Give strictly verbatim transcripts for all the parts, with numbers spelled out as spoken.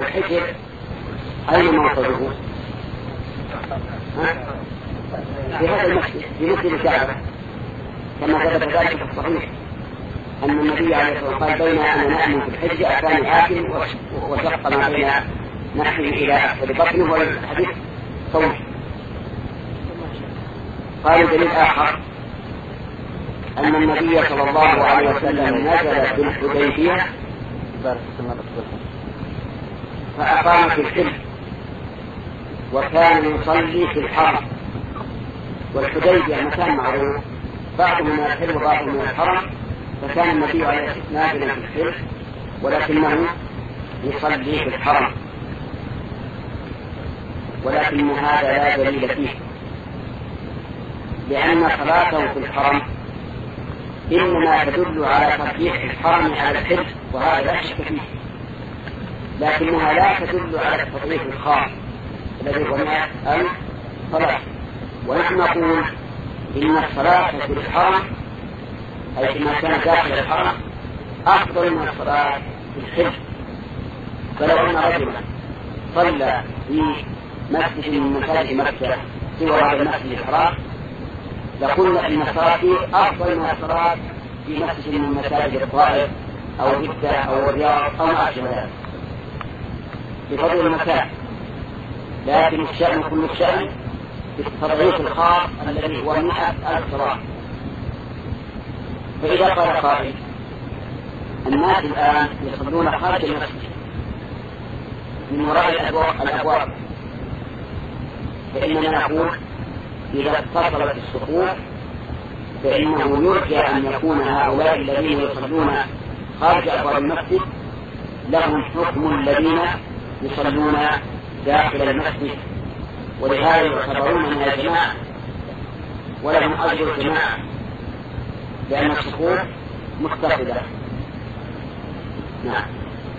الحجر أين موقعه؟ في هذا المسجد، في مسجد الكعبة، كما ثبت ذلك في الصحيح أن النبي عليه الصلاة والسلام قال: بين أنا نائم في الحج أتاني حاكم وشق ما بين نحره إلى أسفل بطنه، والحديث صوت. قال دليل آخر أن النبي صلى الله عليه وسلم نزل بالحديبية فأقام في الحل، وكان يصلي في الحرم. والحديبية مكان معروف، بعضه من الحل وبعضه من الحرم، فكان النبي عليه الصلاة والسلام نازلا في الحل ولكنه يصلي في الحرم، ولكن هذا لا دليل فيه، لأن صلاته في الحرم إنما تدل على ترجيح الحرم على الحل، وهذا لا شك فيه، لكنها لا تدل على التطبيق الخاص الذي هو الصلاة. ونحن نقول إن الصلاة في الحرم، أي فيما كان داخل الحرم، أفضل من الصلاة في الحل. فلو أن رجلا صلى في مسجد من مساجد مكة سوى هذا المسجد الحرام لقلنا إن الصلاة فيه أفضل من الصلاة في مسجد من مساجد الطائف أو جدة أو الرياض أو ما أشبه ذلك بفضل المكان. لكن الشأن كل الشأن بالتضعيف الخاص الذي هو مئة ألف صلاة. فإذا قال قائل: الناس الآن يصلون خارج المسجد من وراء الأبواب، فإننا نقول إذا اتصلت الصفوف فإنه يرجى أن يكون هؤلاء الذين يصلون خارج أبواب المسجد لهم حكم الذين يصلون داخل المسجد، ولهذا يعتبرون من الجماعة ولهم أجر الجماعة، لأن الصفوف متصلة. نعم.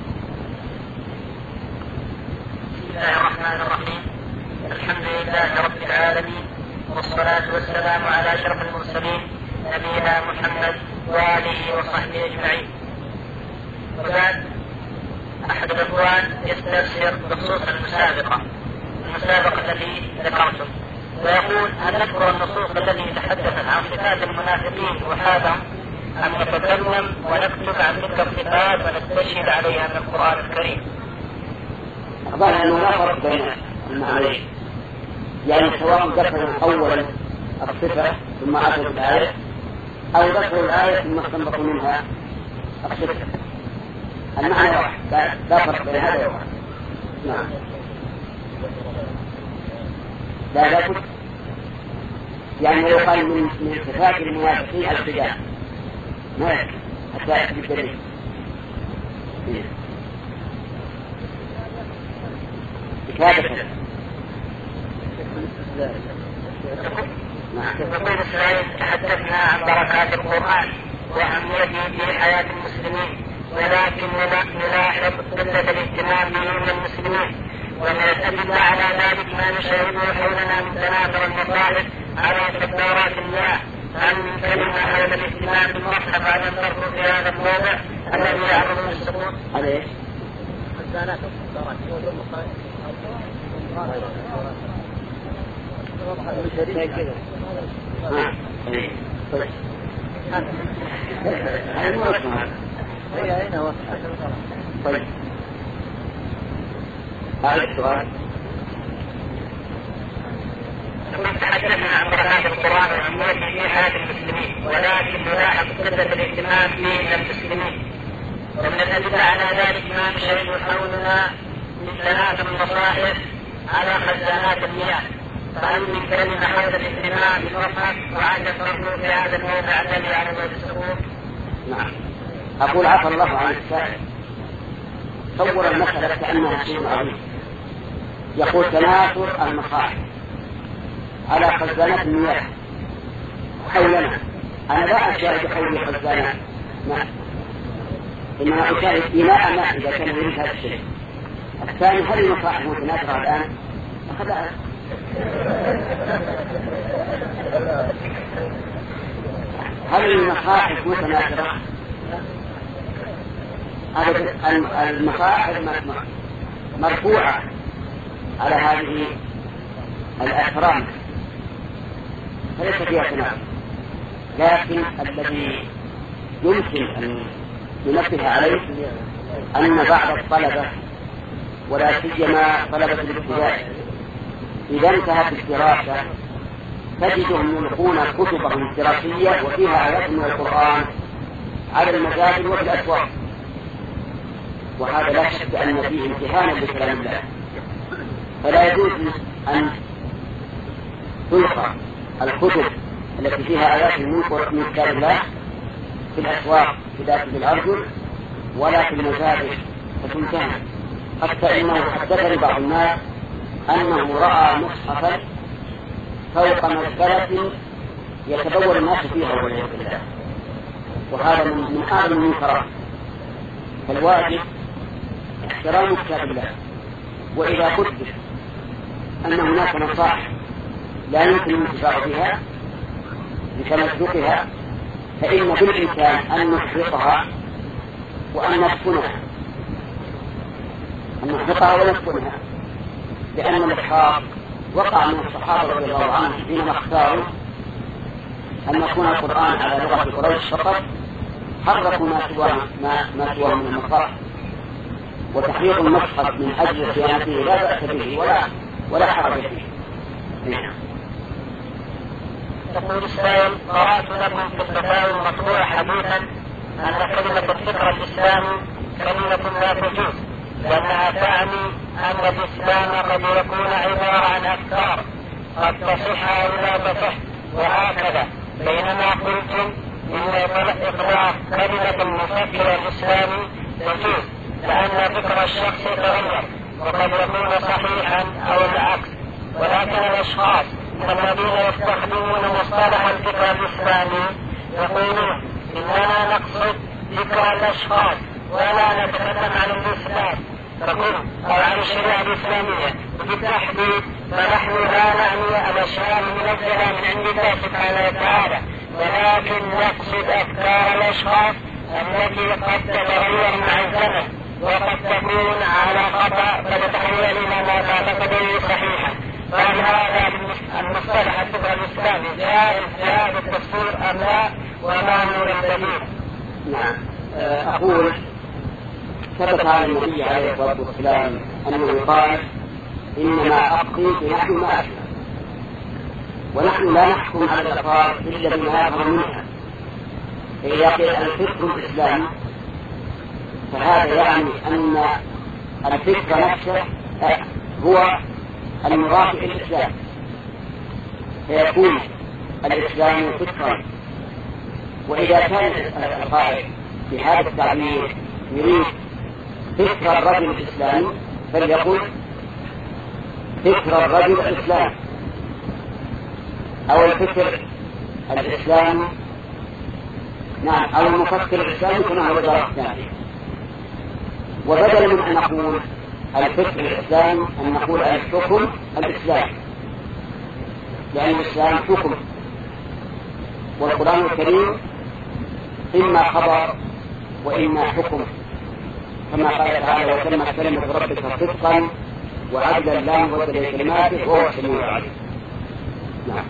بسم الله الرحمن الرحيم. الحمد لله رب العالمين، والصلاة والسلام على أشرف المرسلين نبينا محمد وآله وصحبه أجمعين. وبعد، أحد الأخوان يستفسر بخصوص المسابقة المسابقة التي ذكرتم، ويقول: هل نذكر النصوص التي تحدثت عن صفات المنافقين وحاذا أم نتكلم ونكتب عن تلك الصفات ونستشهد عليها من القرآن الكريم؟ أخبرنا أنه لا فرق بين المعنيين، يعني سواء ذكر أولا الصفة ثم أتت الآية أو ذكر الآية ثم استنبطوا منها الصفة، المعنى واحد، لا فرق بين هذا وهذا. نعم. لا لا بد، يعني يقال من من صفات المنافقين الخداع، ما يكفي حتى يأتي بالدليل. كتابة. تقول إسرائيل: تحدثنا عن بركات القرآن وأهميته في حياة المسلمين، ولكن نلاحظ قلة الاهتمام به من المسلمين، ومن الأدلة على ذلك ما نشاهده حولنا من تناثر المصائب على كفارات الله. هل من كلمة هذا الاهتمام بالمصحف على الفرق في هذا الموضع الذي يعرض السقوط؟ هذا ايش؟ الزانات والكفارات طيب، هذا السؤال. تحدثنا عن بركات القرآن وأهميته في حياة المسلمين، ولكن نلاحظ قلة الاهتمام به المسلمين، ومن الأدلة على ذلك ما نشاهد حولنا من تناثر المصائب على خزانات المياه. فهل من كلمة هذا الاهتمام بالمصحف وعند الفرق في هذا الموضع الذي يعرض السقوط؟ نعم. أقول عفى الله عن السائل، صور المسألة كأنها شيء عظيم، يقول تناثر المصائب على خزانات المياه حولنا. أنا لا أشاهد حولي خزانات ماء، إنما أشاهد إناء ماء إذا كان يريد هذا الشيء. الثاني: هل المصائب متناثرة الآن؟ أخذها. هل المصاحف متناثرة؟ هذا المصاحف مرفوعة على هذه الأحرام فليس فيها تناقض، لكن الذي يمكن أن ينبه عليه أن بعض الطلبة ولا سيما طلبة الابتدائي إذا انتهت الدراسة تجدهم يلقون كتبهم الدراسية وفيها آيات من القرآن على المساجد وفي الأسواق، وهذا لا شك أن فيه امتهانا لكلام الله، فلا يجوز أن تلقى الكتب التي فيها آيات من كتاب الله في الأسواق في ذات الأرجل ولا في المساجد فتمتهن. حتى إنه حدثني بعض الناس أنه رأى مصحفا فوق مزبلة يتبول الناس فيها والعياذ بالله، وهذا من من أعظم المنكرات. فالواجب احترام كتاب الله، وإذا قدر أن هناك مصاحف لا يمكن الانتفاع بها لتمزقها فإن بالإمكان أن نحرقها وأن ندفنها أن نحرقها وندفنها، لأن الإحراق وقع من الصحابة رضي الله عنهم حينما اختاروا أن يكون القرآن على لغة قريش فقط حرقوا ما سواه ما سواه من المصاحف، وتحريق المصحف من أجل صيانته لا بأس به ولا ولا حرج فيه. يقول السائل: قرأت لكم في الفتاوى المطبوعة حديثا أن كلمة الفكر الإسلامي كلمة لا تجوز، لأنها تعني أن الإسلام قد يكون عبارة عن أفكار قد تصح أو لا تصح وهكذا، بينما قلتم إن إطلاق كلمة المفكر الإسلامي يجوز لأن فكر الشخص يتغير وقد يكون صحيحا أو العكس، ولكن الأشخاص الذين يستخدمون مصطلح الفكر الإسلامي يقولون إننا نقصد ذكر الأشخاص ولا نتكلم عن الإسلام فكل أو عن الشريعة الإسلامية بالتحديد، فنحن لا نعني الأشياء المنزلة من عند الله سبحانه وتعالى، ولكن نقصد أفكار الأشخاص التي قد تتغير مع الزمن وقد تكون على خطأ فتتحول إلى ما تعتقده صحيحا. فهل هذا المصطلح الفكر الإسلامي جائز في هذا التفسير أم لا، وما هو الدليل؟ نعم، أقول ثبت عن النبي عليه الصلاة والسلام أنه قال: إنما أقضي بنحو ما أسلم، ونحن لا نحكم على الأفكار إلا بما يظهر منها. فإذا قيل الفكر الإسلامي فهذا يعني أن الفكر نفسه هو المضاف إلى الإسلام، فيكون الإسلام فكرا. وإذا كان القائل بهذا التعبير يريد فكر الرجل الإسلامي فليقول فكر الرجل الإسلامي أو الفكر الإسلامي، نعم، أو المفكر الإسلامي كما هو درس ثاني. وبدل من أن نقول الفكر الإسلامي أن نقول الحكم الإسلامي، لأن الإسلام حكم، والقرآن الكريم إما خبر وإما حكم، كما قال تعالى: وتمت كلمة ربك صدقا وعدلا لا مبدل لكلماته وهو السميع العليم. نعم.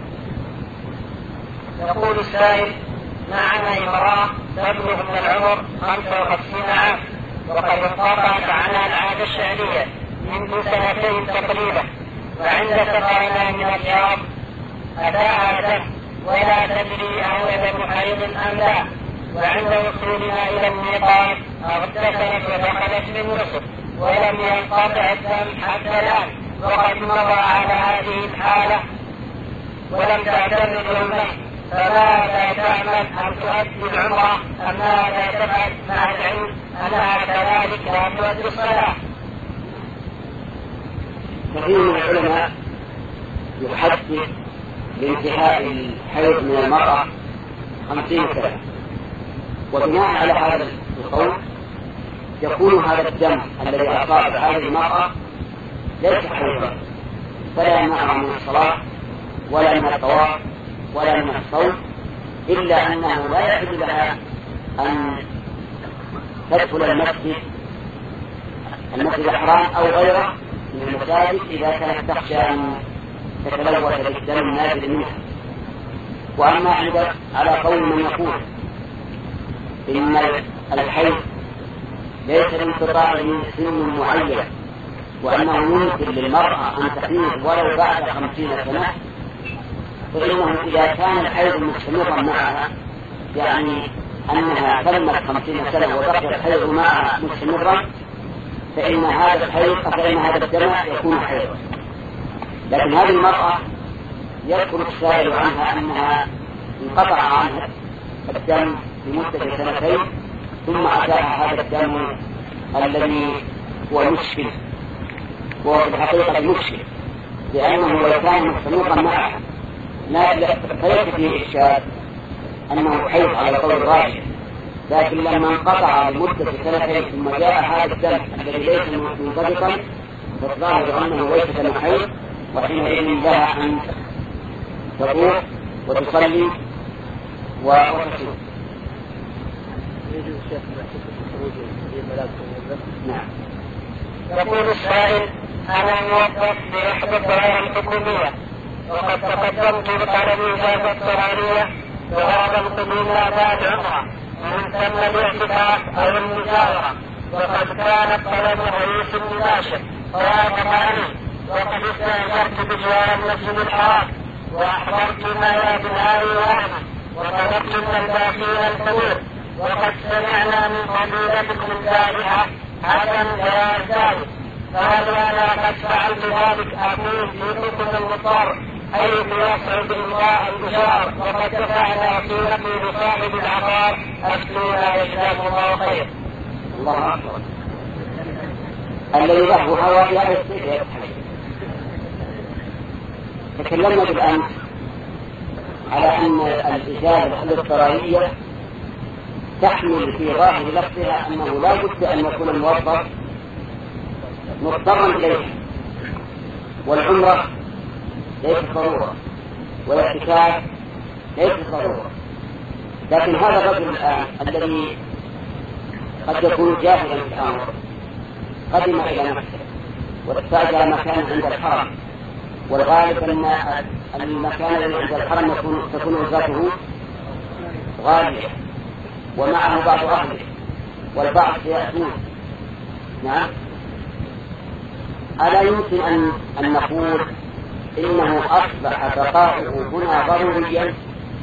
يقول السائل: معنا امرأة تبلغ من العمر خمسة وخمسين عام وقد انقطعت عنها العادة الشهرية منذ سنتين تقريبا، وعند سفرنا من الرياض أتاها دم ولا تدري أهو دم حيض أم لا، وعند وصولنا إلى الميقات اغتسلت ودخلت من مصر ولم ينقطع الدم حتى الآن، وقد مضى على هذه الحالة ولم تعتمد المسجد، فماذا تعمل؟ أن تؤدي العمرة أم ماذا تفعل مع العلم أنها كذلك لا تؤدي الصلاة؟ كثير من العلماء يحدد لانتهاء الحيض من المرأة خمسين سنة، وبناء على هذا القول يكون هذا الدم الذي أصاب هذه المرأة ليس حيضا، فلا يمنعها من الصلاة ولا من الطواف ولا من الصوم، إلا أنه لا يحل لها أن تدخل المسجد المسجد الحرام أو غيره من المساجد إذا كانت تخشى أن تتلوث بالدم النازل منها. وأما عند على قول من يقول إن الحيض ليس لانقطاع من سن معين وأنه يمكن للمرأة أن تحيض ولو بعد خمسين سنة، فإنه إذا كان الحيض مستمرا معها يعني أنها تمت خمسين سنة وبقي الحيض معها مستمرا فإن هذا الحيض فإن هذا الدم يكون حيضا. لكن هذه المرأة يذكر السائل عنها أنها انقطع عنها الدم لمدة سنتين ثم أتاها هذا الدم الذي هو مشكل، وهو في الحقيقة مشكل لأنه لو كان مستمرا معها فليس فيه إشكال أنه حيض على القول الراجح، لكن لما انقطع لمدة سنتين ثم جاء هذا الدم الذي ليس منضبطا فالظاهر أنه ليس دم حيض، وحينئذ لها أن تطوف وتصلي وتصوم. نعم. يقول السائل: أنا موظف بإحدى الدوائر الحكومية وقد تقدمت بطلب إجازة ضرورية وهذا القدوم لأداء العمرة ومن ثم الاعتكاف أو المجاورة، وقد كان الطلب رئيس مباشر ووافق عني، وقد استأجرت بجوار المسجد الحرام وأحضرت ما بنهاري وأهلي وطلبت من الباقين الحضور، وقد سمعنا من فضيلتكم البارحة عدم جواز ذلك، فهل أنا قد فعلت ذلك أكون في حكم المضطر حيث يصعب إلقاء البشار وقد دفعنا وسيلتي لصاحب العقار أفتونا جزاكم الله خير. الله أكبر. الذي له هوى لا يستطيع. تكلمنا بالأمس على أن الإجابة الاضطرارية تحمل في ظاهر لفظها أنه لا بد أن يكون الموظف مضطرا إليه، والعمرة ليس ضرورة والاعتكاف ليس ضرورة. لكن هذا الرجل الآن الذي قد يكون جاهلا في الأمر قدم إلى نفسه واستأجر مكان عند الحرم، والغالب أن المكان الذي عند الحرم تكون وزارته غالية ومعه بعض أهله والبعض سيأتون. نعم. ألا يمكن أن, أن نقول إنه أصبح بقاؤه هنا ضروريا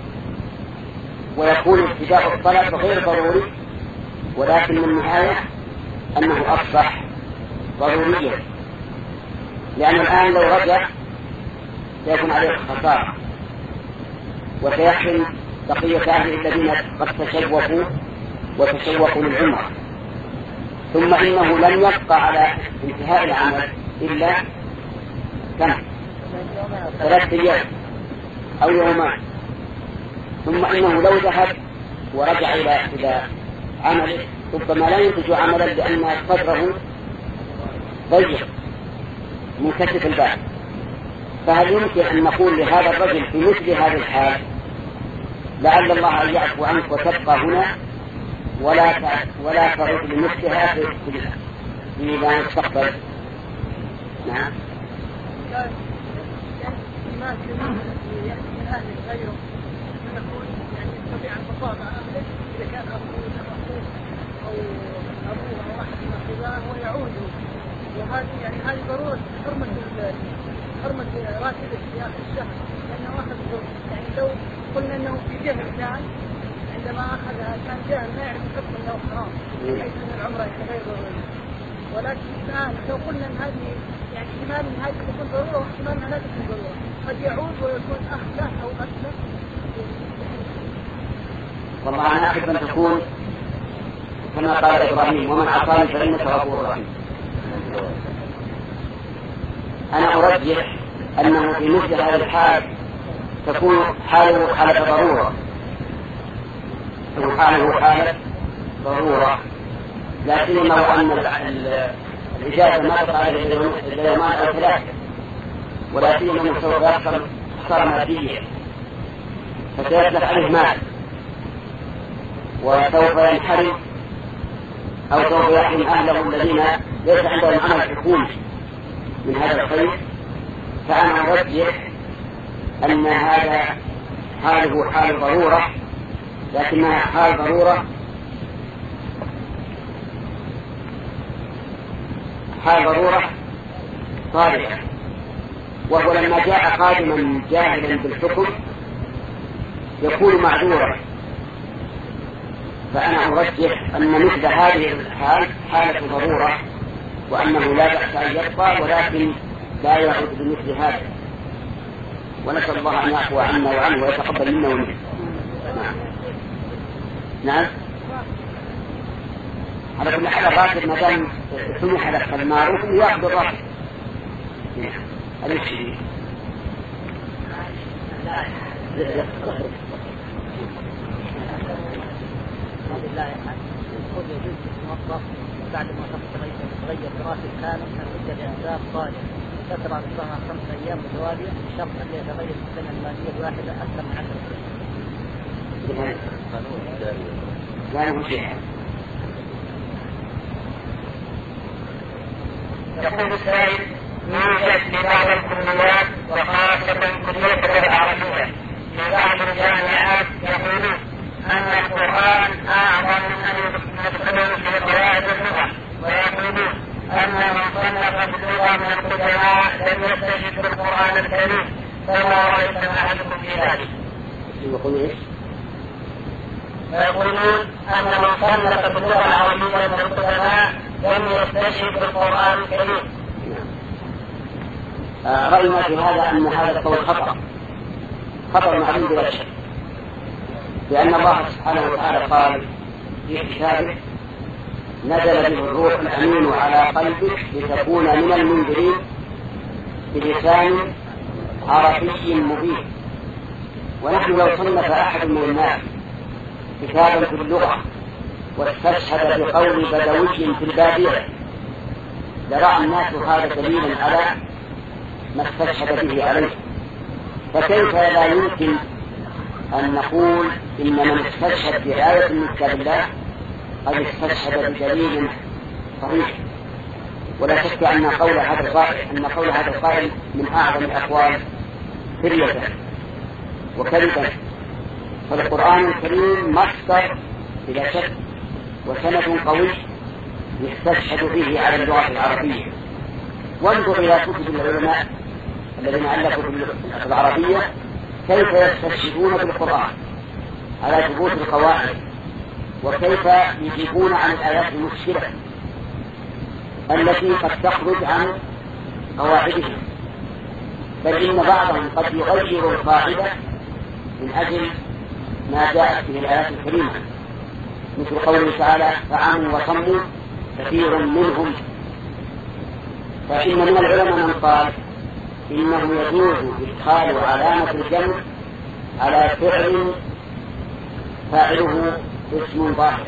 ويكون ابتداء الطلب غير ضروري، ولكن من النهاية أنه أصبح ضروريا، لأن الآن لو رجع سيكون عليه خسارة وسيحرم بقية أهله الذين قد تشوفوا وتشوفوا للعمرة، ثم إنه لم يبقى على انتهاء العمل إلا كم ثلاثة أيام أو يومان، ثم إنه لو ذهب ورجع إلى إلى عمله ربما لا ينتج عملا لأن صدره ضيق منكشف الباب. فهل يمكن أن نقول لهذا الرجل في مثل هذه الحال لعل الله أن يعفو عنك وتبقى هنا ولا ولا تعود لمثلها في ميدان المستقبل؟ نعم. وهذه يعني هذه ضرورة حرمة حرمة راتبه في آخر الشهر، لأنه أخذ يعني لو قلنا أنه في جهل كان عندما أخذها كان جهل ما يعرف حكم أنه حرام حيث أن العمرة غير ضرورية، ولكن الآن لو قلنا أن هذه يعني احتمال أن هذه تكون ضرورة واحتمال أنها لا تكون ضرورة، قد يعود ويكون أخف أو أكثر. والله أنا أحب أن تكون كما قال إبراهيم: ومن عصاني فإنك غفور رحيم. أنا أرجح أنه في مثل هذا الحال تكون حاله حالة ضرورة، تكون حاله حالة ضرورة، لا سيما وأن الإجازة ما تقع إلا يومان أو ثلاثة، ولا سيما أنه سوف يحصل خسارة مادية فسيتلف عليه مال وسوف ينحرم أو سوف يحرم أهله الذين ليس عندهم عمل حكومي من هذا الخير، فأنا أرجح أن هذا حاله حال ضرورة، لكنها حال ضرورة حال ضرورة صالحة، وهو لما جاء قادما جاهلا بالحكم يكون معذورا. فأنا أرجح أن مثل هذه الحال حالة ضرورة، وأنه لا بأس أن يبقى، ولكن لا يعود بمثل هذا. ونسأل الله أن يعفو عنا وعنه ويتقبل منا ومنه. نعم. نعم. على كل حال الراتب ما دام سمح له المعروف يأخذ الراتب. هذا الشيء. لا يقول يجوز الموظف بعد ما تغير راتب كامل من عدة أهداف صالحة فترة نظامها خمسة أيام متوالية بشرط أن يتغير السنة المالية الواحدة أكثر من عشر سنين. لا يمكن. يقول السائل: يوجد في بعض الكليات وخاصة كلية العربية في بعض الجامعات يقولون أن القرآن أعظم من أن يدخلوا في قواعد اللغة، ويقولون أن من صنف باللغة من القدماء لم يستجب بالقرآن الكريم، فما رأيت أحدكم في ذلك؟ ويقولون أن من صنف باللغة العربية من القدماء لم يستجب بالقرآن الكريم. رأينا في هذا أن هذا القول خطأ خطأ معلوم بلا شك، لأن الله سبحانه وتعالى قال في كتابه: نزل به الروح الأمين على قلبك لتكون من المنذرين بلسان عربي مبين. ونحن لو صنف أحد من الناس كتابا في اللغة واستشهد بقول بدوي في البادية لرأى الناس هذا دليلا على ما استشهد به عليه، فكيف لا يمكن أن نقول إن من استشهد بآية من كتاب الله قد استشهد بدليل صحيح؟ ولا شك أن قول هذا القائل أن قول هذا القائل من أعظم الأقوال فرية وكذبا. فالقرآن الكريم مصدر بلا شك وسند قوي يستشهد به على اللغة العربية. وانظر إلى كتب العلماء الذين ألفوا في العربية كيف يستشهدون بالقرآن على ثبوت القواعد، وكيف يجيبون عن الآيات المشكلة التي قد تخرج عن قواعدهم، بل إن بعضهم قد يغير القاعدة من أجل ما جاءت به الآيات الكريمة، مثل قوله تعالى: فعموا وصموا كثير منهم. فإن من العلماء من قال إنه يجوز إدخال علامة الجمع على فعل فاعله اسم ظاهر،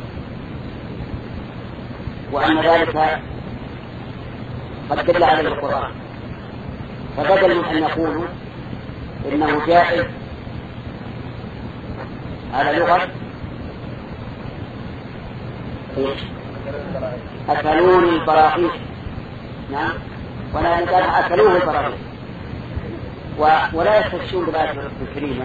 وأن ذلك قد دل عليه القرآن، فبدل من أن يقولوا إنه جائز على لغة أكلون البراغيث، نعم، ولا نقال أكلوه البراغيث، ولا يستشهدون بالآية الكريمة،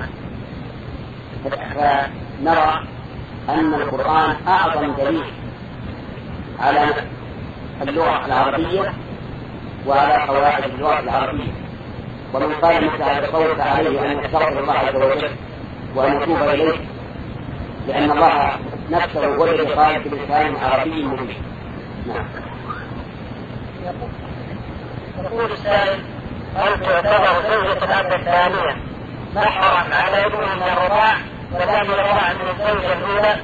فنرى أن القرآن أعظم دليل على اللغة العربية وعلى قواعد اللغة العربية. ومن قال مثل هذا القول فعليه أن يستغفر الله عز وجل وأن يتوب إليه، لأن الله نفسه هو الذي قال بلسان عربي مبين. نعم. يقول السائل: هل تعتبر زوجة الأب الثانية محرم على ابن من الرضاع ولم يرضع من الزوجة الأولى؟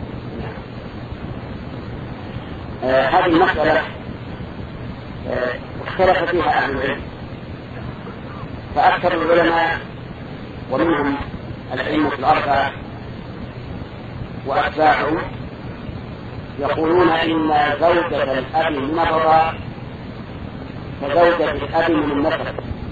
آه هذه المسألة آه اختلف فيها أهل العلم، فأكثر العلماء ومنهم الأئمة الأربعة وأتباعهم يقولون إن زوجة الأب من الرضاع كزوجة الأب من النسب،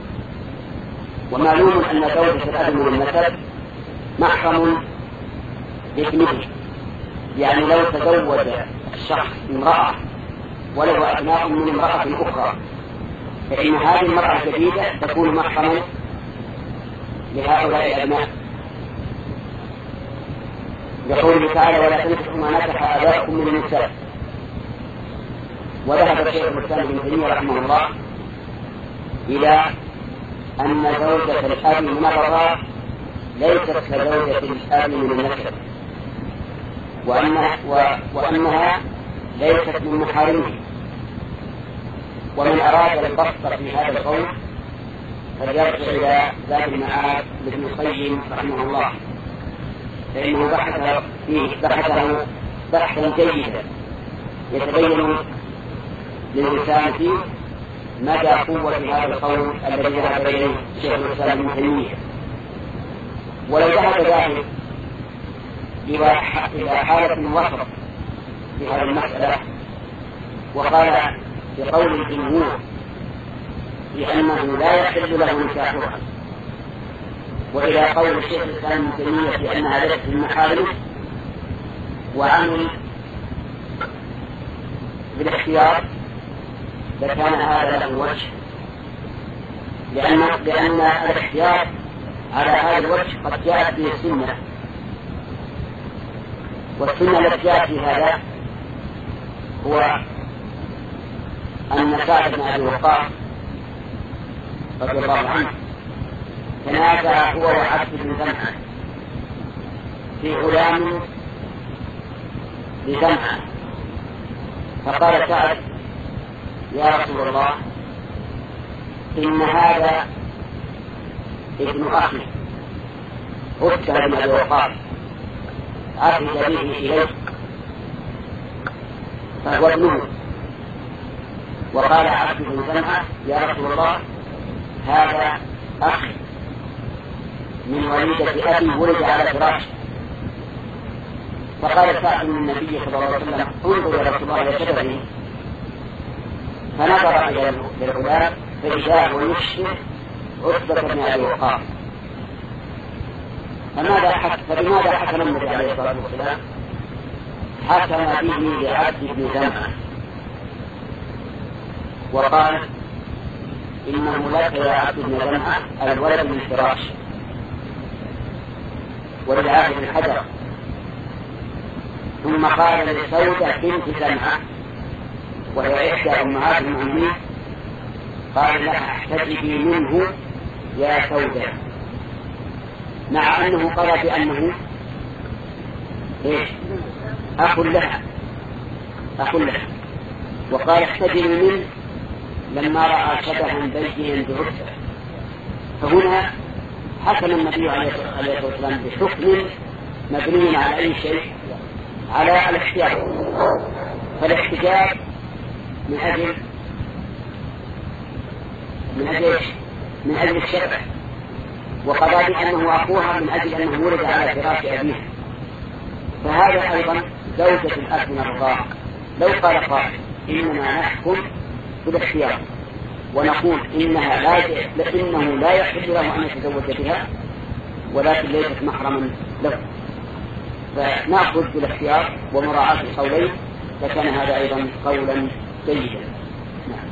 ومعلوم أن زوجة الأب من النسب محرم لابنه، يعني لو تزوج الشخص امرأة وله أبناء من امرأة أخرى، فإن هذه المرأة الجديدة تكون محرما لهؤلاء الأبناء، يقول تعالى: ولا تنكحوا ما نكح آباؤكم من النساء. وذهب الشيخ الإسلام ابن تيمية رحمه الله إلى أن زوجة الأب من الرضاع ليست كزوجة الأب من النسب، وأنها, وأنها ليست من محارمه. ومن أراد البسط في هذا القول فليرجع إلى ذات المعاد لابن القيم رحمه الله، فإنه بحث فيه بحثه بحثا جيدا يتبين للإنسان فيه مدى قوة هذا القول الذي ذهب إليه شيخ الإسلام ابن تيمية. ولو ذهب ذلك إلى حالة وسط في هذه المسألة وقال بقول الجمهور بأنه لا يحل له نكاحها، وإلى قول الشيخ الإسلام ابن تيمية بأنها ليست من محارمه، وعمل بالاختيار، لكان هذا له وجه، لأن لأن الاختيار على هذا الوجه قد جاءت به السنة، والسنة التي جاءت في هذا هو أن سعد بن أبي وقاص رضي الله عنه تنازع هو وعبد بن زمعة في غلام لزمعة، فقال سعد: يا رسول الله، إن هذا ابن أخي عبد بن أبي وقاص عهد به إليك فهو ابنه. وقال عبد بن زمعة: يا رسول الله، هذا أخي من وليدة أبي ولد على فراشه. فقال سعد النبي صلى الله عليه وسلم: انظر يا رسول الله إلى شبهه. فنظر إلى الغلام فإذا هو يشبه عتبة بن أبي وقاص. فماذا حكم فبماذا حكم النبي عليه الصلاة والسلام؟ حكم به لعبد بن زمعة وقال: إنه لك يا عبد بن زمعة الولد من فراش، وللعاهد الحجر. ثم قال لسودة بنت زمعة وهي إحدى أمهات المؤمنين، قال لها: احتجبي منه يا سودة، مع أنه قال بأنه إيش؟ أخ لها أخ لها وقال: احتجبي منه لما رأى شبها بينا بعتبة. فهنا حكم النبي عليه الصلاة والسلام بحكم مبني على أي شيء؟ على الاحتياط. فالاحتجاب من أجل من أجل من أجل الشبه، وقضى بأنه أخوها من أجل أنه ولد على فراش أبيها. فهذا أيضا زوجة الأخ من الرضاعة. لو قال قائل: إننا نحكم بالاختيار ونقول إنها لا لأنه لا يحل له أن يتزوج بها ولكن ليست محرما له، فنأخذ بالاختيار ومراعاة القولين، فكان هذا أيضا قولا جيدا. نعم.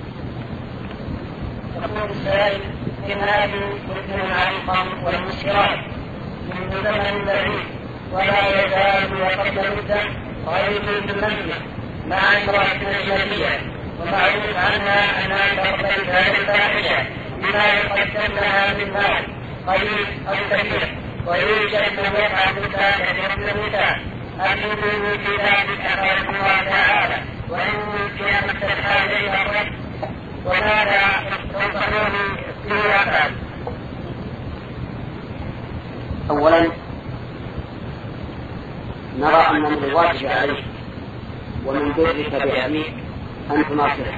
يقول السائل: إنها يمكن عن والمسكرات من زمن بعيد ولا يزال قبل مدة قريب بالمنزل مع امرأة أجنبية، ومعروف عنها أنها تقبل هذه الفاحشة بما يقدم لها من مال قليل أو كثير، ويوجد من يفعل ذلك من النساء. أجنبي في ذلك أخبر الله تعالى: وإن كان التحال إلى وماذا تنصحون في هذا؟ أولا نرى أن من الواجب عليك ومن برك بأبيك أن تناصحه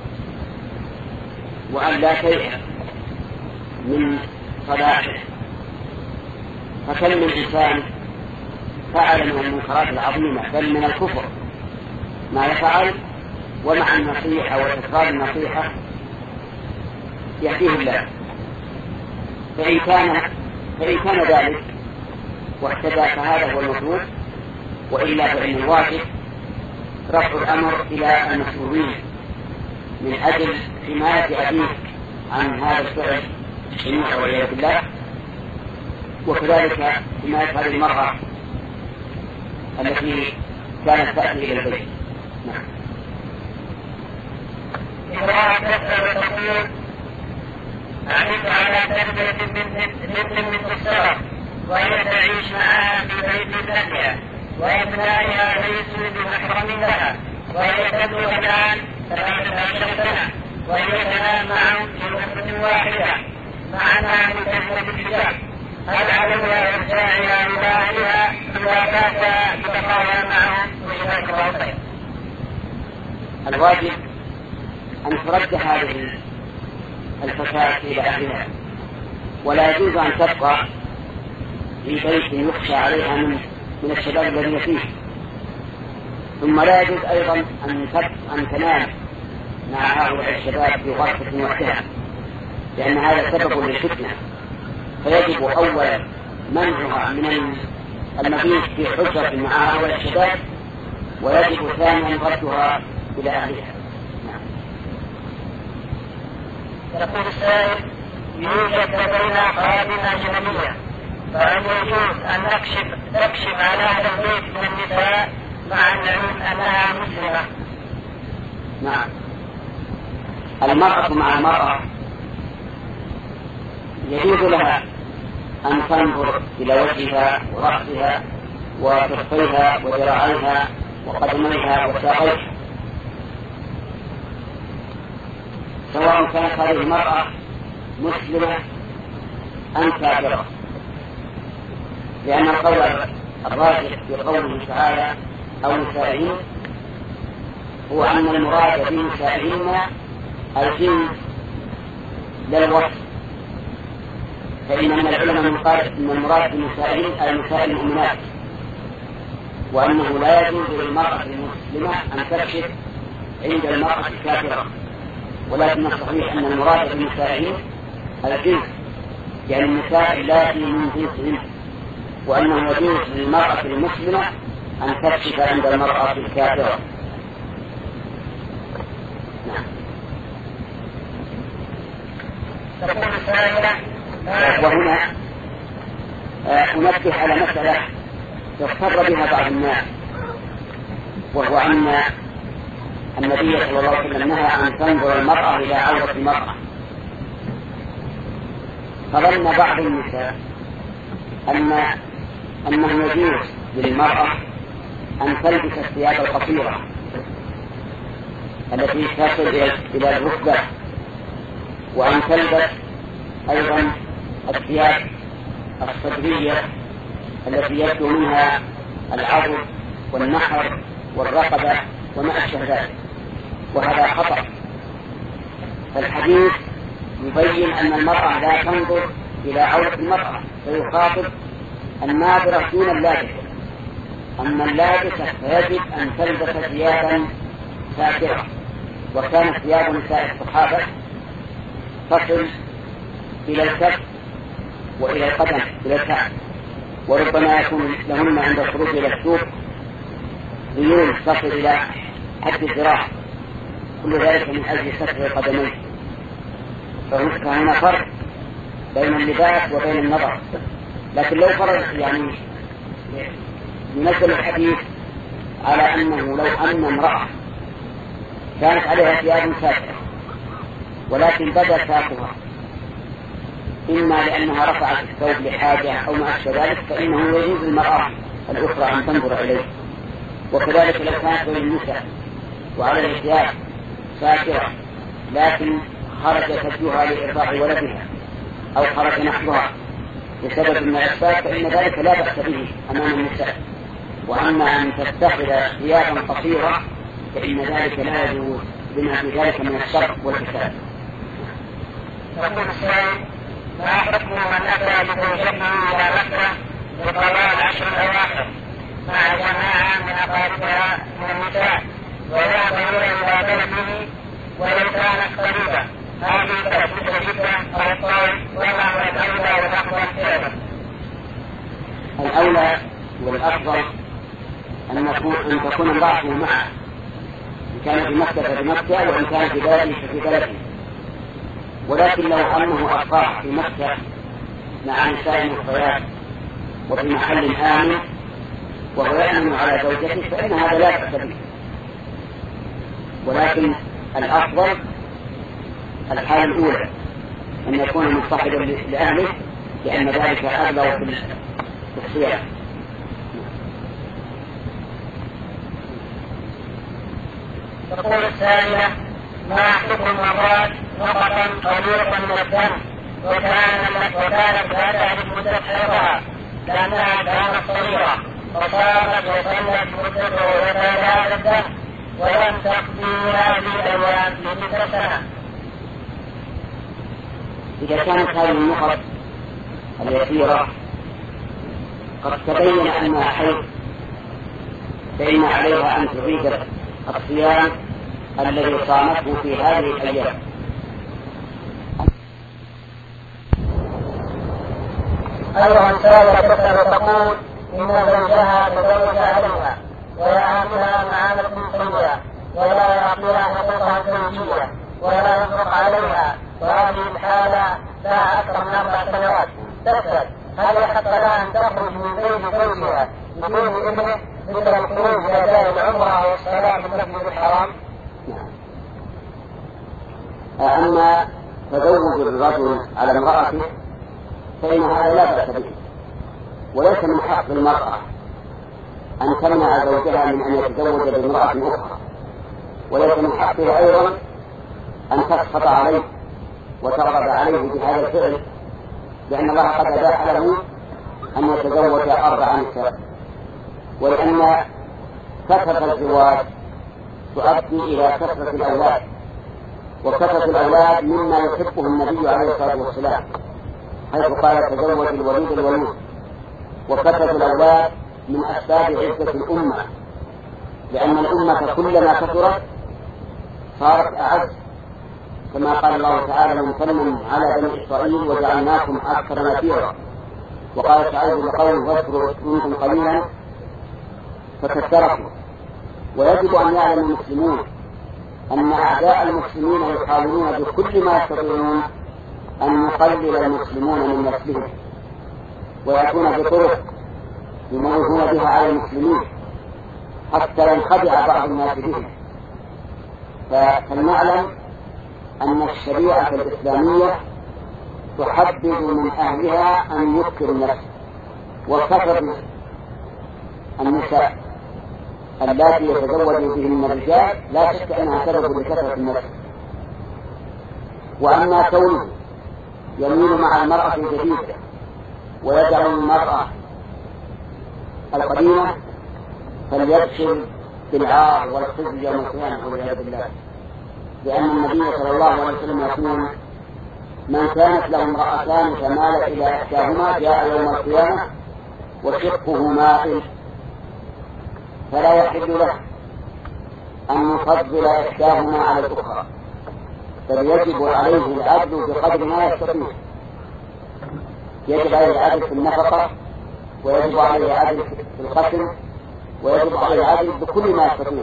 وأن لا تيأس من صلاحه، فكم من إنسان فعل من المنكرات العظيمة بل من الكفر ما يفعل، ومع النصيحة وتكرار النصيحة يهديه الله. فإن كان فإن كان ذلك واهتدى فهذا هو المطلوب، وإلا فإن الواجب رفع الأمر إلى المسؤولين من أجل حماية أبيك عن هذا الفعل الشنيع والعياذ بالله، وكذلك حماية هذه المرأة التي كانت تأتي إلى البيت. نعم. امرأة تسأل تقول: أعرف على تربية بنت من السرف وهي تعيش معها في بيت أهلها وأبنائها ليسوا بمحرم لها، وهي تبلغ الآن ثلاثة عشر سنة، وهي تنام معهم في غرفة واحدة مع أنها ملتزمة بالحجاب، هل عليها إرجاعها إلى أهلها إذا بات ببقائها معهم؟ وجزاك الله خير. الواجب أن ترد هذه الفتاة إلى أهلها، ولا يجوز أن تبقى في بيت يخشى عليها من من الشباب الذين فيه. ثم لا يجوز أيضا أن أن تنام مع هؤلاء الشباب في غرفة وحدها، لأن هذا سبب للفتنة، فيجب أولا منعها من المبيت في حجرة مع هؤلاء الشباب، ويجب ثانيا ردها إلى أهلها. يقول السائل: يوجد لدينا خادمة أجنبية، فهل يجوز أن نكشف نكشف على أهل البيت من النساء مع العلم أنها مسلمة؟ نعم. المرأة مع المرأة يجوز لها أن تنظر إلى وجهها ورأسها وكفيها وذراعيها وقدميها وساقيها، سواء كانت هذه المرأة مسلمة أم كافرة، لأن القول الراجح في قوله تعالى أو نسائهن هو أن المراد بنسائهن الجنس للوصف، فإن من العلماء قال إن المراد بنسائهن النساء المؤمنات، وأنه لا يجوز للمرأة المسلمة أن تكشف عند المرأة الكافرة، ولكن الصحيح أن المراد بنسائهن الجنس، يعني النساء اللاتي من جنسهن، وأنه يجوز للمرأة المسلمة أن تكشف عند المرأة الكافرة. نعم. وهنا أنبه على مسألة يضطر بها بعض الناس، وهو أن النبي صلى الله عليه وسلم نهى أن تنظر المرأة إلى عورة المرأة، فظن بعض النساء أن أنه يجوز للمرأة أن تلبس الثياب القصيرة التي تصل إلى الركبة، وأن تلبس أيضا الثياب الصدرية التي يبدو منها العضد والنحر والرقبة وما أشبه ذلك، وهذا خطأ. فالحديث يبين أن المرأة لا تنظر إلى عورة المرأة، فيخاطب الناظرة دون اللابسة، أما اللابسة فيجب أن تلبس ثيابا ساترة، وكانت ثياب نساء الصحابة تصل إلى الكف وإلى القدم إلى الكعب، وربما يكون لهن عند الخروج إلى السوق ذيول تصل إلى حد الذراع، كل ذلك من أجل ستر القدمين. فهنا فرق بين اللباس وبين النظر. لكن لو فرض يعني ينزل الحديث على أنه لو أن امرأة كانت عليها ثياب ساترة ولكن بدا ساقها، إما لأنها رفعت الثوب لحاجة أو ما أشبه ذلك، فإنه يجوز للمرأة الأخرى أن تنظر إليه. وكذلك لو كانت بين النساء وعليها ثياب ساترة لكن خرج ثديها لإرضاع ولدها أو خرج نحرها بسبب من الأسباب، فإن ذلك لا بأس به أمام النساء. وأما أن تتخذ ثيابا قصيرة فإن ذلك لا يجوز بما في ذلك من الشر والفساد. يقول السائل: ما حكم من أتى بزوجته إلى مكة لقضاء العشر الأواخر مع جماعة من أقاربها من النساء ويعملون إلى بلده ولو كانت قريبة؟ هذه تأثير جدا أو الطائف، وما هو الأولى والأفضل فعلا؟ الأولى والأفضل أن تكون امرأته معه كان في مكة ففي مكة، وإن كان في بلده ففي بلده. ولكن لو أنه أصبح في مكة مع نساء المخفيات وفي محل آمن وهو يأمن على زوجته فإن هذا لا بأس به. ولكن الأفضل الحالة الأولى أن يكون مصطحبا لأهله، لأن ذلك أبلغ في الصيام. تقول السائلة: ما حكم المرات نقطا قليلة من الدم وكانت وكانت لا تعرف مدة حيضها لأنها كانت صغيرة فصارت وصلت مدته وكان هذا الدم ولم تقضي هذه الأيام لتلك سنة؟ إذا كانت هذه النقط اليسيرة قد تبين أنها حيض فإن عليها أن تزيد الصيام الذي صامته في هذه الأيام. أيها السائلة تسأل تقول إن زوجها تزوج عليها ويعاملها معاملة سيئة ولا يعطيها حقوقها الزوجية ولا ينفق عليها، وهذه الحالة لها أكثر من أربع سنوات. تسأل: هل يحق لها أن تخرج من بيت زوجها بدون إذنه مثل الخروج لأداء العمرة والصلاة في المسجد الحرام؟ أما تزوج الرجل على امرأته فإن هذا لا بأس به، وليس من حق المرأة أن تمنع زوجها من أن يتزوج بامرأة أخرى، وليس من حقها أيضا أن تسخط عليه وتغضب عليه بهذا الفعل، لأن الله قد أباح له أن يتزوج أربع نساء، ولأن كثرة الزواج تؤدي إلى كثرة الأولاد، وكثرة الأولاد مما يحبه النبي عليه الصلاة والسلام حيث قال: تزوج الوليد الولود. وكثرة الأولاد من أسباب عزة الأمة، لأن الأمة كلما كثرت صارت أعز، كما قال الله تعالى: ممتنا على بني إسرائيل وجعلناكم أكثر نفيرا. وقال تعالى لقوله: واذكروا منكم قليلا فكثركم. ويجب أن يعلم المسلمون أن أعداء المسلمين يحاولون بكل ما يستطيعون أن يقلل المسلمون من نسلهم، ويأتون بطرق يموهون بها على المسلمين حتى ينخدع بعض الناس بهم. فلنعلم أن الشريعة الإسلامية تحبذ من أهلها أن يكثر النفس، وكثرة النساء التي يتزوج بهن الرجال لا شك أنها سبب لكثرة النفس. وأما كونه يميل مع المرأة الجديدة ويدع المرأة القديمة فليبشر بالعار والخزي يوم القيامة والعياذ بالله، لأن النبي صلى الله عليه وسلم يقول: من كانت له امرأتان فمال إلى إحداهما جاء يوم القيامة وشقه مائل، فلا يحل له أن يفضل إحداهما على الأخرى، بل يجب عليه العدل بقدر ما يستطيع. يجب عليه العدل في النفقة، ويجب عليه العدل في القسم، ويجب عليه العدل بكل ما يستطيع.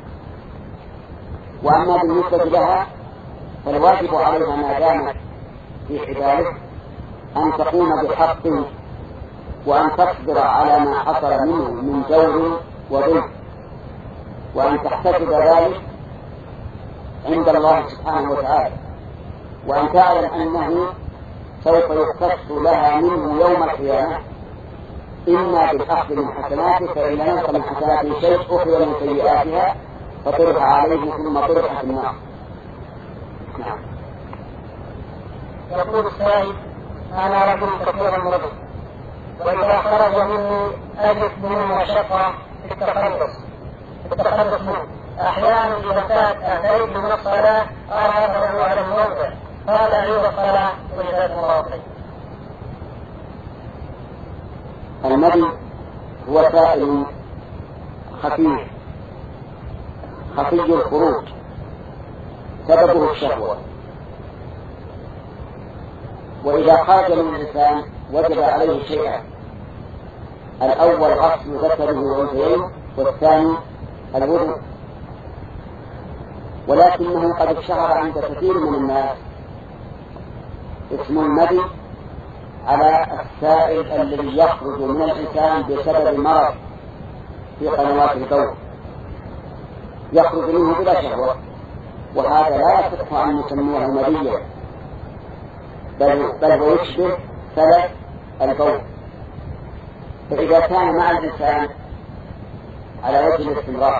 وأما بالنسبة لها فالواجب عليها ما دامت في حباله أن تقوم بحقه، وأن تصبر على ما حصل منه من جور وظلم، وأن تحتسب ذلك عند الله سبحانه وتعالى، وأن تعلم أنه سوف يختص لها منه يوم القيامة إما بالأخذ من حسناته، فإن لم ينق من حسناته شيء أخذ من سيئاتها فطرح عليه ثم طرح في النار. نعم. يقول السائل: أنا رجل كثير المرض، وإذا خرج مني أجد منه مشقة في التخلص التخلص منه. أحيانا إذا كانت أتيت من الصلاة أرى على الموضع قال أعيد الصلاة وجزاكم الله خير. المدي هو سائل خفيف خفي الخروج، سببه الشهوة، وإذا خرج من الإنسان وجب عليه شيئان: الأول غسل ذكره وأنثيه، والثاني الوضوء. ولكنه قد اشتهر عند كثير من الناس اسم المدي على السائل الذي يخرج من الإنسان بسبب مرض في قنوات البول، يخرج منه بلا شهوة، وهذا لا يصح أن نسميه مديا، بل بل هو يشبه سلف البول. فإذا كان مع الإنسان على وجه الاستمرار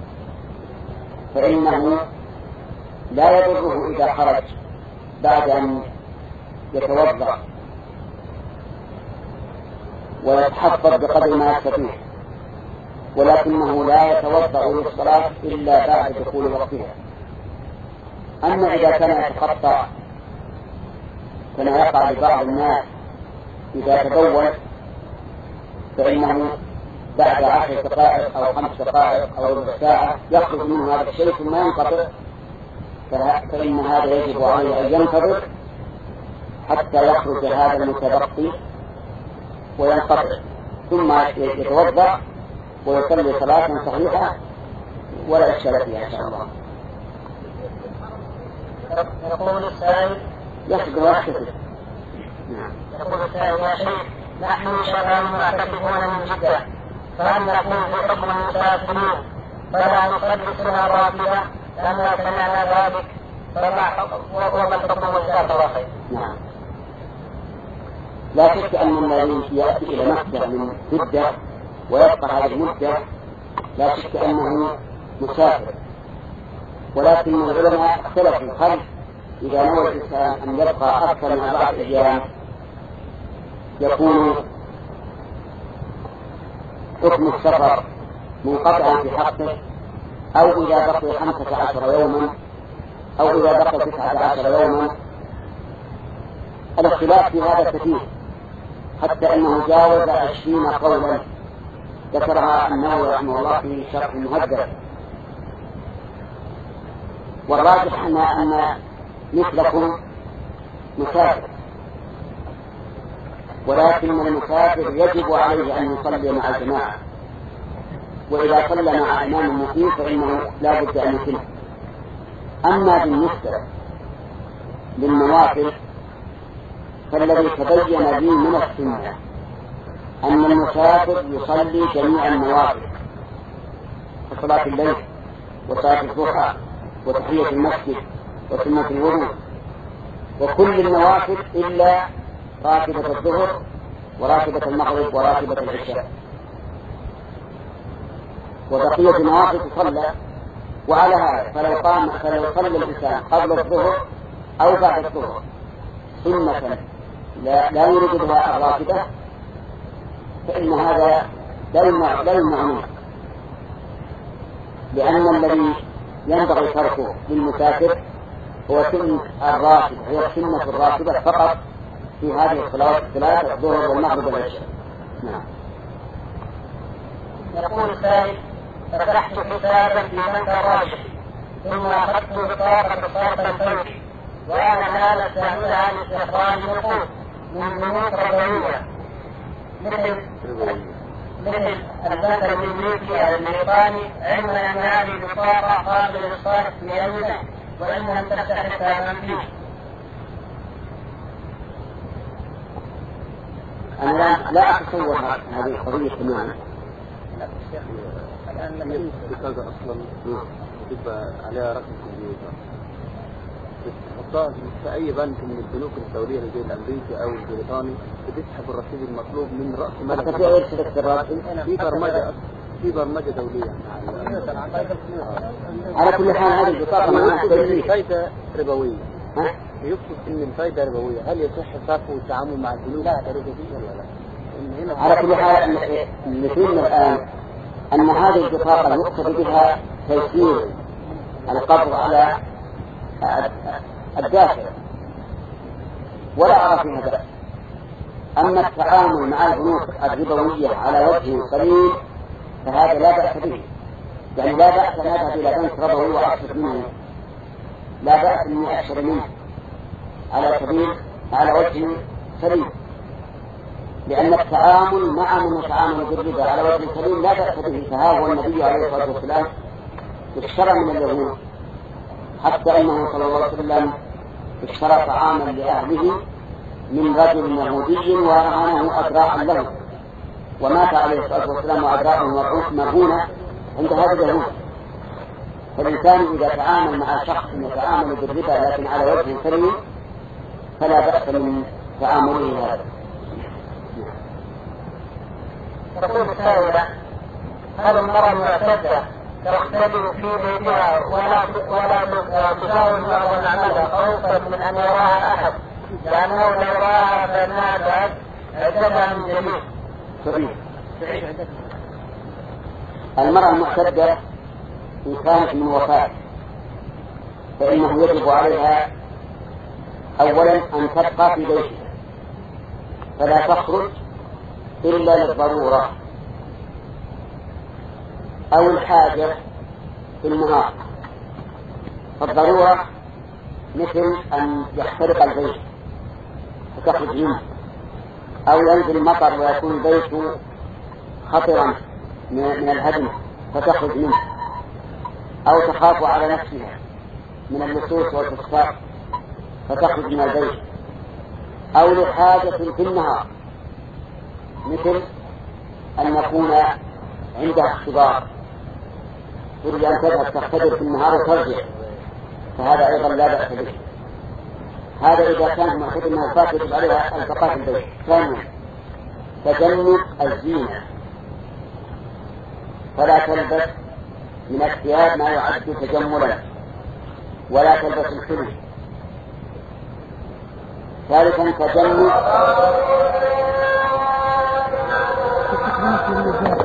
فإنه لا يضره إذا خرج بعد أن يتوضأ ويتحفظ بقدر ما يستطيع، ولكنه لا يتوضأ للصلاة إلا بعد دخول وقتها. أما إذا كان يتقطع كما يقع لبعض الناس إذا تبول فإنه بعد عشر دقائق أو خمس دقائق أو ربع ساعة يخرج منه هذا الشيء ثم ينقطع، فإن هذا يجب عليه أن ينتظر حتى يخرج هذا المتبقي وينقطع، ثم يتوضأ ويصلي صلاة صحيحة ولا إشكال فيها إن شاء الله. يقول السائل يحسب ويحتسب. يقول السائل يا شيخ نحن شباب معتكفون من جدة، فهل نكون في حكم المسافرين فلا نصلي السنة الراتبة لما سمعنا ذلك وما الحكم المسافر؟ نعم، لا شك أن الذي يأتي إلى مكة من جدة ويبقى هذه المدة لا شك أنه مسافر، ولكن العلماء اختلفوا هل إذا نوى الإنسان أن يبقى أكثر من أربعة أيام يكون حكم السفر منقطعا في حقه، أو إذا بقي خمسة عشر يوما، أو إذا بقي تسعة عشر يوما. الاختلاف في هذا كثير، حتى أنه جاوز عشرين قولا ذكرها النووي رحمه الله في شرح المهذب. والراجح أن أن مثلكم مسافر، ولكن المسافر يجب عليه أن يصلي مع الجماعة، وإذا صلى مع إمام مقيم فإنه لا بد أن يتم. أما بالنسبة للنوافل فالذي تبين لي من السنة أن المسافر يصلي جميع النوافل كصلاة الليل وصلاة الضحى وتحية المسجد وسنة الوضوء وكل النوافل إلا راتبة الظهر وراتبة المغرب وراتبة العشاء، وبقية النوافل تصلى. وعلى هذا فلو قام فلو صلى الإنسان قبل الظهر أو بعد الظهر سنة لا, لا يريد بها الراتبة فإن هذا لا يمنع لا يمنع منه، لأن الذي ينبغي تركه للمسافر هو سنة الراتبة، هي السنة الراتبة فقط في هذه الصلوات الثلاث الظهر والمغرب والعشاء. نعم. يقول السائل فتحت حسابا في بنك الراجح ثم أخذت بطاقة صرف الفوق، وأنا الآن أستعمل عن استخراج نقود من بنوك ربوية مثل مثل البنك الأمريكي البريطاني، علما أن هذه البطاقة قابلة للصرف في أي بنك وإن لم تفتح حسابا فيه. أنا لا أتصور هذه القضية تماما. الآن لما بكذا أصلا تبقى عليها رقم كمبيوتر بتحطها في أي بنك من البنوك الدولية زي الأمريكي أو البريطاني، بتسحب الرصيد المطلوب من رأس مالك. في برمجة في برمجة دولية. على كل حال هذه البطاقة معها فايدة ربوية. يقصد إن الفايدة ربوية، هل يصح صرفه والتعامل مع البنوك ربوية ولا لا؟ على كل حال اللي فينا الآن أن هذه البطاقة يقصد بها تيسير القبض على الداخل ولا أرى فيها بأس. أما التعامل مع البنوك الربوية على وجه سليم فهذا لا بأس به، يعني لا بأس أن أذهب إلى بنك ربوي وأقصد منه، لا بأس أني أشتري منه على سبيل على وجه سليم، لأن التعامل مع من يتعامل بالربا على وجه سليم لا بأس به. فهذا النبي عليه الصلاة والسلام اشترى من اليهود حتى أنه صلى الله عليه وسلم اشترى طعاما لأهله من رجل يهودي ورهنه أدراعا له، ومات عليه الصلاة والسلام وأدراعه مرهونة عند هذا اليهود. فالإنسان إذا تعامل مع شخص يتعامل بالربا لكن على وجه سليم فلا بأس من تعامله هذا. تقول السائلة: هل المرأة المعتدة تختلف في بيتها ولا ولا تساوي بعض العمل خوفا من أن يراها أحد، لأنه لو راها فإنها تعد عدتها من جديد؟ صحيح. المرأة المعتدة إن كانت من وفاة فإنه يجب عليها أولا أن تبقى في بيتها فلا تخرج إلا للضرورة أو الحاجة في النهار. فالضرورة مثل أن يحترق البيت فتخرج منه، أو ينزل المطر ويكون البيت خطرا من الهدم فتخرج منه، أو تخاف على نفسها من اللصوص والفسقات فتخرج من البيت، أو لحاجة في النهار مثل أن يكون عندها اختبار تريد أن تذهب تختبر في النهار وترجع، فهذا أيضا لا بأس به. هذا إذا كانت معتقد أنها فاتت عليها التقاء في البيت. ثانيا تجنب الزينة، فلا تلبس من الثياب ما يعد تجملا، ولا تلبس الحلي. ثالثا تجنب